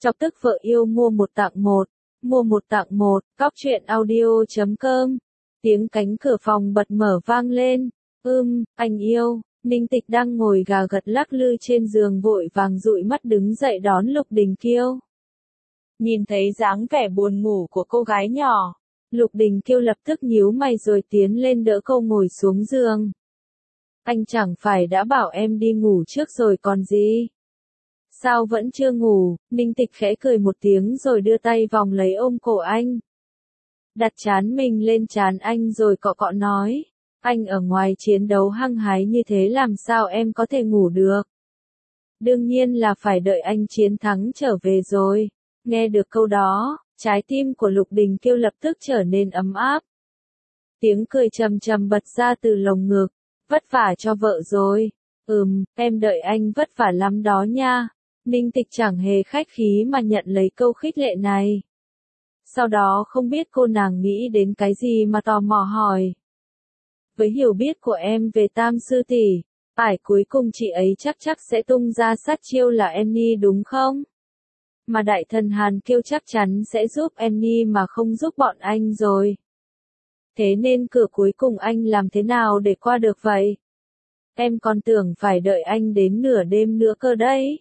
Chọc tức vợ yêu mua một tặng một. Mua một tặng một, cóc truyện audio.com. Tiếng cánh cửa phòng bật mở vang lên. Anh yêu. Ninh Tịch đang ngồi gà gật lắc lư trên giường vội vàng dụi mắt đứng dậy đón Lục Đình Kiêu. Nhìn thấy dáng vẻ buồn ngủ của cô gái nhỏ, Lục Đình Kiêu lập tức nhíu mày rồi tiến lên đỡ cô ngồi xuống giường. Anh chẳng phải đã bảo em đi ngủ trước rồi còn gì? Sao vẫn chưa ngủ? Ninh Tịch khẽ cười một tiếng rồi đưa tay vòng lấy ôm cổ anh. Đặt trán mình lên trán anh rồi cọ cọ nói. Anh ở ngoài chiến đấu hăng hái như thế làm sao em có thể ngủ được? Đương nhiên là phải đợi anh chiến thắng trở về rồi. Nghe được câu đó, trái tim của Lục Đình Kiêu lập tức trở nên ấm áp. Tiếng cười trầm trầm bật ra từ lồng ngực. Vất vả cho vợ rồi. Em đợi anh vất vả lắm đó nha. Ninh Tịch chẳng hề khách khí mà nhận lấy câu khích lệ này. Sau đó không biết cô nàng nghĩ đến cái gì mà tò mò hỏi. Với hiểu biết của em về Tam sư tỷ, cuối cùng chị ấy chắc sẽ tung ra sát chiêu là Annie đúng không? Mà đại thần Hàn Kiêu chắc chắn sẽ giúp Annie mà không giúp bọn anh rồi. Thế nên cửa cuối cùng anh làm thế nào để qua được vậy? Em còn tưởng phải đợi anh đến nửa đêm nữa cơ đấy.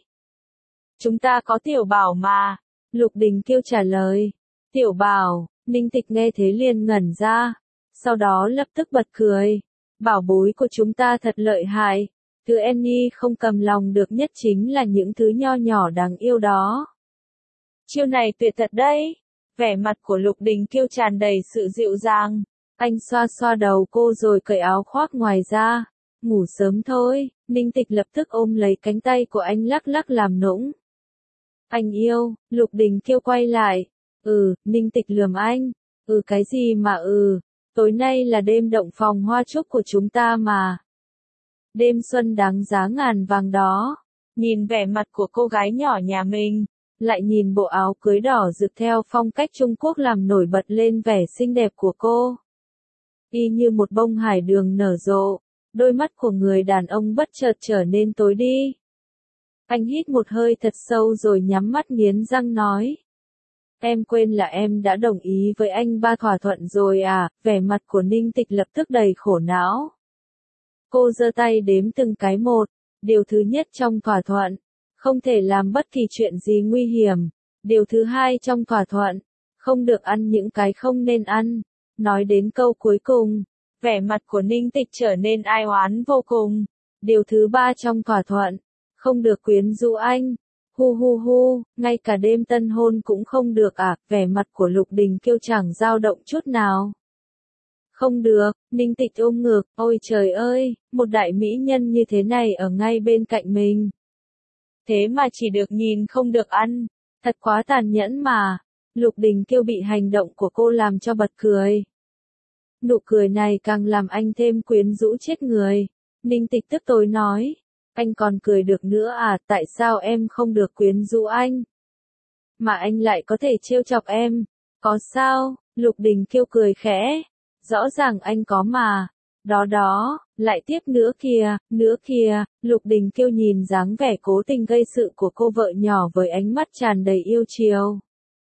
Chúng ta có Tiểu Bảo mà. Lục Đình Kiêu trả lời. Tiểu Bảo, Ninh Tịch nghe thế liền ngẩn ra. Sau đó lập tức bật cười. Bảo bối của chúng ta thật lợi hại. Thứ Annie không cầm lòng được nhất chính là những thứ nho nhỏ đáng yêu đó. Chiêu này tuyệt thật đấy. Vẻ mặt của Lục Đình Kiêu tràn đầy sự dịu dàng. Anh xoa xoa đầu cô rồi cởi áo khoác ngoài ra. Ngủ sớm thôi. Ninh Tịch lập tức ôm lấy cánh tay của anh lắc lắc làm nũng. Anh yêu. Lục Đình Kiêu quay lại. Ninh Tịch lườm anh. Cái gì mà tối nay là đêm động phòng hoa trúc của chúng ta mà. Đêm xuân đáng giá ngàn vàng đó. Nhìn vẻ mặt của cô gái nhỏ nhà mình, lại nhìn bộ áo cưới đỏ rực theo phong cách Trung Quốc làm nổi bật lên vẻ xinh đẹp của cô. Y như một bông hải đường nở rộ, đôi mắt của người đàn ông bất chợt trở nên tối đi. Anh hít một hơi thật sâu rồi nhắm mắt nghiến răng nói. Em quên là em đã đồng ý với anh ba thỏa thuận rồi à? Vẻ mặt của Ninh Tịch lập tức đầy khổ não. Cô giơ tay đếm từng cái một. Điều thứ nhất trong thỏa thuận, không thể làm bất kỳ chuyện gì nguy hiểm. Điều thứ hai trong thỏa thuận, không được ăn những cái không nên ăn. Nói đến câu cuối cùng, vẻ mặt của Ninh Tịch trở nên ai oán vô cùng. Điều thứ ba trong thỏa thuận, không được quyến rũ anh. Ngay cả đêm tân hôn cũng không được à? Vẻ mặt của Lục Đình Kiêu chẳng dao động chút nào. Không được. Ninh Tịch ôm ngực. Ôi trời ơi, một đại mỹ nhân như thế này ở ngay bên cạnh mình. Thế mà chỉ được nhìn không được ăn. Thật quá tàn nhẫn mà. Lục Đình Kiêu bị hành động của cô làm cho bật cười. Nụ cười này càng làm anh thêm quyến rũ chết người. Ninh Tịch tức tối nói. Anh còn cười được nữa à? Tại sao em không được quyến rũ anh? Mà anh lại có thể trêu chọc em. Có sao? Lục Đình Kiêu cười khẽ. Rõ ràng anh có mà. Đó, lại tiếp nữa kìa. Lục Đình Kiêu nhìn dáng vẻ cố tình gây sự của cô vợ nhỏ với ánh mắt tràn đầy yêu chiều.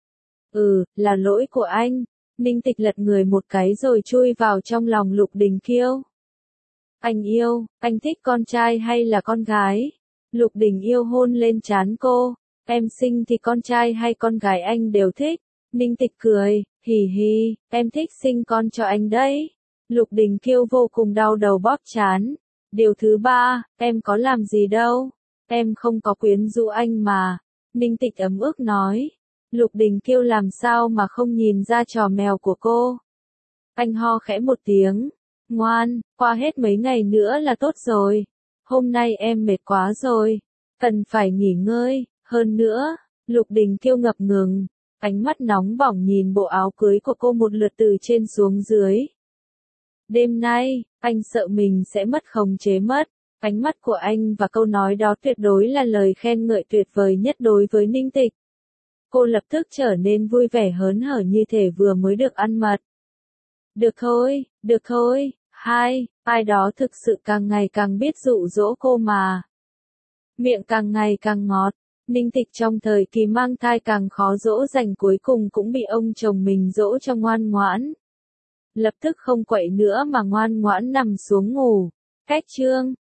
Là lỗi của anh. Ninh Tịch lật người một cái rồi chui vào trong lòng Lục Đình Kiêu. Anh yêu, anh thích con trai hay là con gái? Lục Đình yêu hôn lên trán cô. Em sinh thì con trai hay con gái anh đều thích. Ninh Tịch cười, hì, em thích sinh con cho anh đấy. Lục Đình Kiêu vô cùng đau đầu bóp trán. Điều thứ ba, em có làm gì đâu. Em không có quyến rũ anh mà. Ninh Tịch ấm ức nói. Lục Đình Kiêu làm sao mà không nhìn ra trò mèo của cô. Anh ho khẽ một tiếng. Ngoan, qua hết mấy ngày nữa là tốt rồi. Hôm nay em mệt quá rồi. Cần phải nghỉ ngơi. Hơn nữa, Lục Đình Kiêu ngập ngừng. Ánh mắt nóng bỏng nhìn bộ áo cưới của cô một lượt từ trên xuống dưới. Đêm nay, anh sợ mình sẽ mất khống chế mất. Ánh mắt của anh và câu nói đó tuyệt đối là lời khen ngợi tuyệt vời nhất đối với Ninh Tịch. Cô lập tức trở nên vui vẻ hớn hở như thể vừa mới được ăn mật. Được thôi, ai đó thực sự càng ngày càng biết dụ dỗ cô mà. Miệng càng ngày càng ngọt. Ninh Tịch trong thời kỳ mang thai càng khó dỗ dành, cuối cùng cũng bị ông chồng mình dỗ cho ngoan ngoãn. Lập tức không quậy nữa mà ngoan ngoãn nằm xuống ngủ. Hết chương.